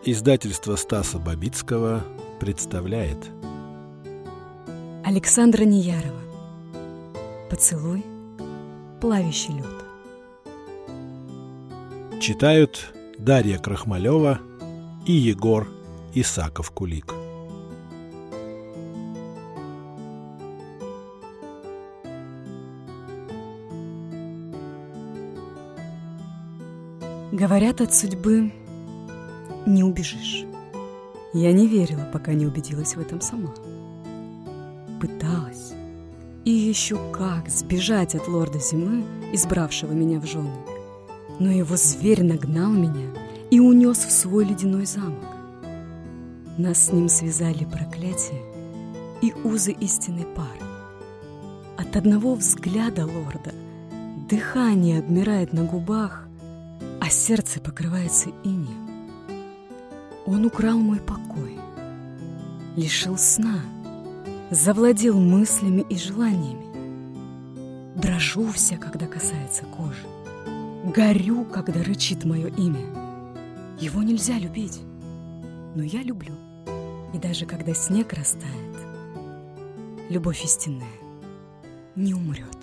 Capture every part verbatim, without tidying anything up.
Издательство Стаса Бабицкого представляет Александра Неярова. Поцелуй, плавящий лед. Читают Дарья Крахмалева и Егор Исаков-Кулик. Говорят, от судьбы не убежишь. Я не верила, пока не убедилась в этом сама. Пыталась. И еще как сбежать от лорда Зимы, избравшего меня в жены. Но его зверь нагнал меня и унес в свой ледяной замок. Нас с ним связали проклятие и узы истинной пары. От одного взгляда лорда дыхание обмирает на губах, а сердце покрывается инеем. Он украл мой покой, лишил сна, завладел мыслями и желаниями. Дрожу вся, когда касается кожи, горю, когда рычит мое имя. Его нельзя любить, но я люблю. И даже когда снег растает, любовь истинная не умрет.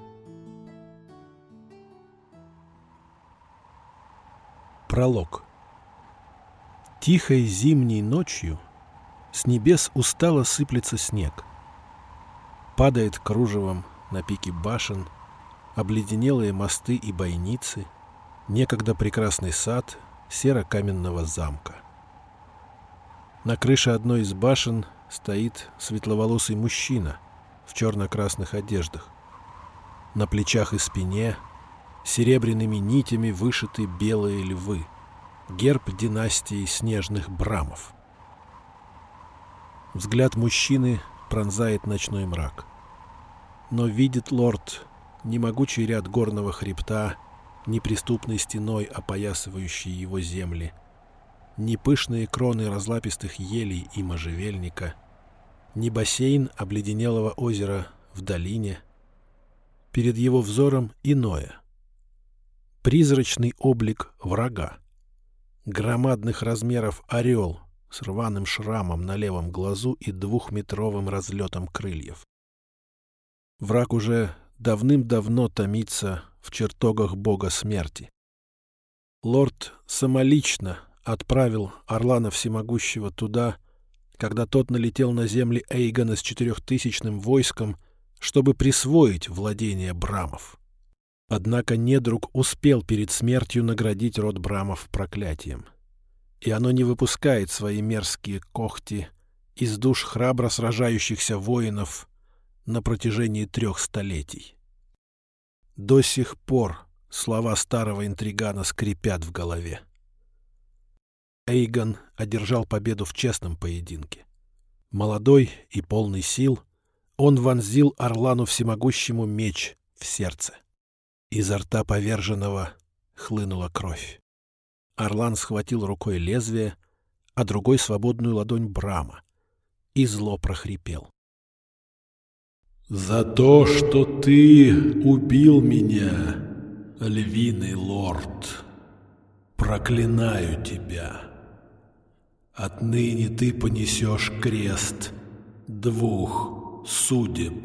Пролог. Тихой зимней ночью с небес устало сыплется снег. Падает кружевом на пике башен, обледенелые мосты и бойницы, некогда прекрасный сад серо-каменного замка. На крыше одной из башен стоит светловолосый мужчина в черно-красных одеждах. На плечах и спине серебряными нитями вышиты белые львы, герб династии снежных брамов. Взгляд мужчины пронзает ночной мрак. Но видит лорд не могучий ряд горного хребта, ни преступной стеной опоясывающей его земли, ни пышные кроны разлапистых елей и можжевельника, ни бассейн обледенелого озера в долине. Перед его взором иное. Призрачный облик врага. Громадных размеров орел с рваным шрамом на левом глазу и двухметровым разлетом крыльев. Враг уже давным-давно томится в чертогах бога смерти. Лорд самолично отправил Орлана Всемогущего туда, когда тот налетел на земли Эйгона с четырехтысячным войском, чтобы присвоить владение брамов. Однако недруг успел перед смертью наградить род брамов проклятием. И оно не выпускает свои мерзкие когти из душ храбро сражающихся воинов на протяжении трех столетий. До сих пор слова старого интригана скрипят в голове. Эйгон одержал победу в честном поединке. Молодой и полный сил, он вонзил Орлану Всемогущему меч в сердце. Изо рта поверженного хлынула кровь. Орлан схватил рукой лезвие, а другой свободную ладонь Брама, и зло прохрипел: «За то, что ты убил меня, львиный лорд, проклинаю тебя. Отныне ты понесешь крест двух судеб,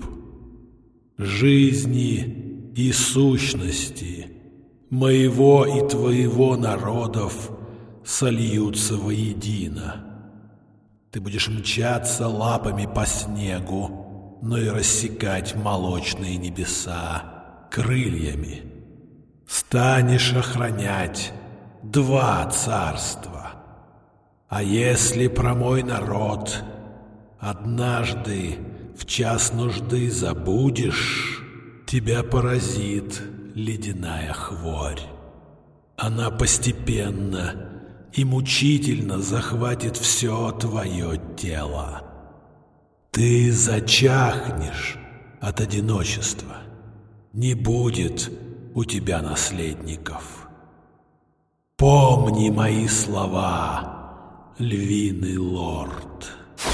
жизни и сущности моего и твоего народов сольются воедино. Ты будешь мчаться лапами по снегу, но и рассекать молочные небеса крыльями. Станешь охранять два царства. А если про мой народ однажды в час нужды забудешь, тебя поразит ледяная хворь. Она постепенно и мучительно захватит все твое тело. Ты зачахнешь от одиночества. Не будет у тебя наследников. Помни мои слова, львиный лорд».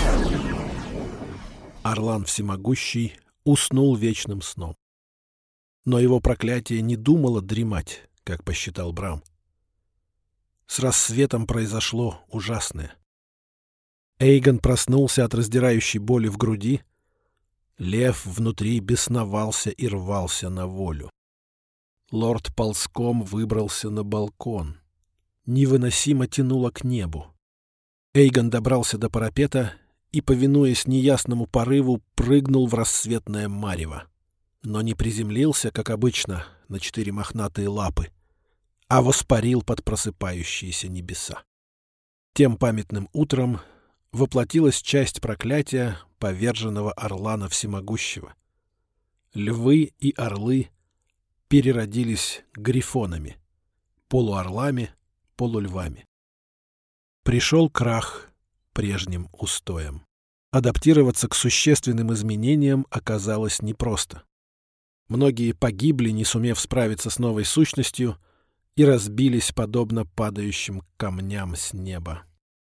Орлан Всемогущий уснул вечным сном. Но его проклятие не думало дремать, как посчитал Брам. С рассветом произошло ужасное. Эйгон проснулся от раздирающей боли в груди. Лев внутри бесновался и рвался на волю. Лорд ползком выбрался на балкон. Невыносимо тянуло к небу. Эйгон добрался до парапета и, повинуясь неясному порыву, прыгнул в рассветное марево. Но не приземлился, как обычно, на четыре мохнатые лапы, а воспарил под просыпающиеся небеса. Тем памятным утром воплотилась часть проклятия поверженного Орлана Всемогущего. Львы и орлы переродились грифонами, полуорлами, полульвами. Пришел крах прежним устоям. Адаптироваться к существенным изменениям оказалось непросто. Многие погибли, не сумев справиться с новой сущностью, и разбились подобно падающим камням с неба.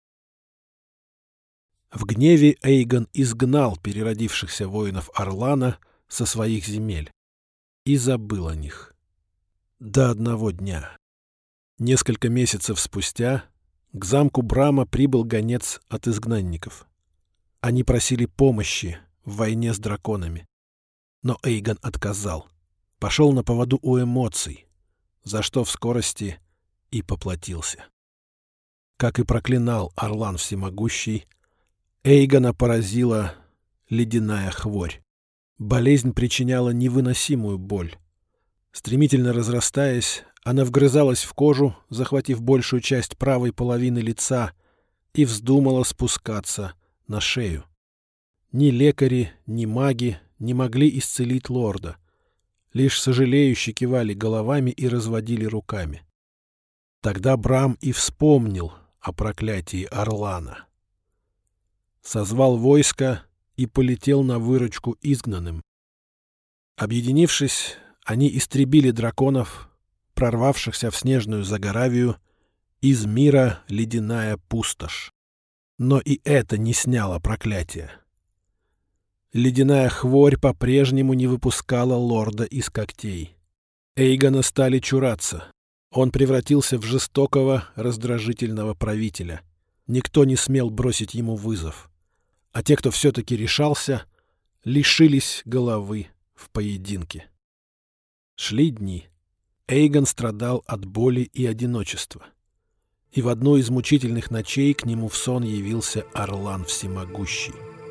В гневе Эйгон изгнал переродившихся воинов Орлана со своих земель и забыл о них. До одного дня. Несколько месяцев спустя к замку Брама прибыл гонец от изгнанников. Они просили помощи в войне с драконами. Но Эйгон отказал. Пошел на поводу у эмоций, за что в скорости и поплатился. Как и проклинал Орлан Всемогущий, Эйгона поразила ледяная хворь. Болезнь причиняла невыносимую боль. Стремительно разрастаясь, она вгрызалась в кожу, захватив большую часть правой половины лица, и вздумала спускаться на шею. Ни лекари, ни маги не могли исцелить лорда. Лишь сожалеюще кивали головами и разводили руками. Тогда Брам и вспомнил о проклятии Орлана. Созвал войско и полетел на выручку изгнанным. Объединившись, они истребили драконов, прорвавшихся в снежную Загоравию, из мира ледяная пустошь. Но и это не сняло проклятие. Ледяная хворь по-прежнему не выпускала лорда из когтей. Эйгона стали чураться. Он превратился в жестокого, раздражительного правителя. Никто не смел бросить ему вызов. А те, кто все-таки решался, лишились головы в поединке. Шли дни. Эйгон страдал от боли и одиночества. И в одну из мучительных ночей к нему в сон явился Орлан Всемогущий.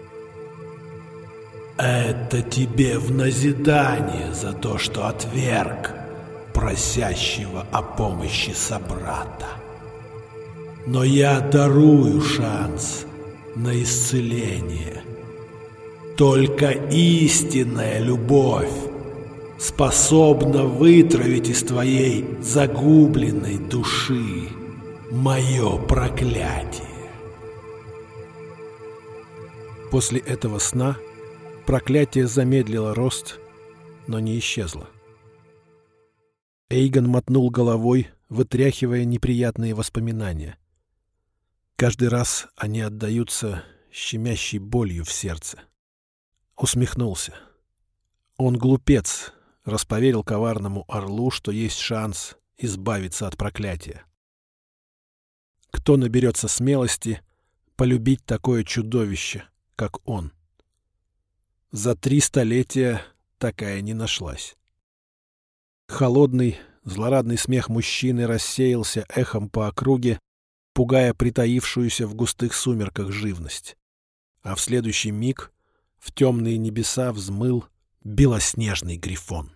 «Это тебе в назидание за то, что отверг просящего о помощи собрата. Но я дарую шанс на исцеление. Только истинная любовь способна вытравить из твоей загубленной души мое проклятие». После этого сна проклятие замедлило рост, но не исчезло. Эйгон мотнул головой, вытряхивая неприятные воспоминания. Каждый раз они отдаются щемящей болью в сердце. Усмехнулся. Он глупец, расповедал коварному орлу, что есть шанс избавиться от проклятия. Кто наберется смелости полюбить такое чудовище, как он? За три столетия такая не нашлась. Холодный, злорадный смех мужчины рассеялся эхом по округе, пугая притаившуюся в густых сумерках живность. А в следующий миг в темные небеса взмыл белоснежный грифон.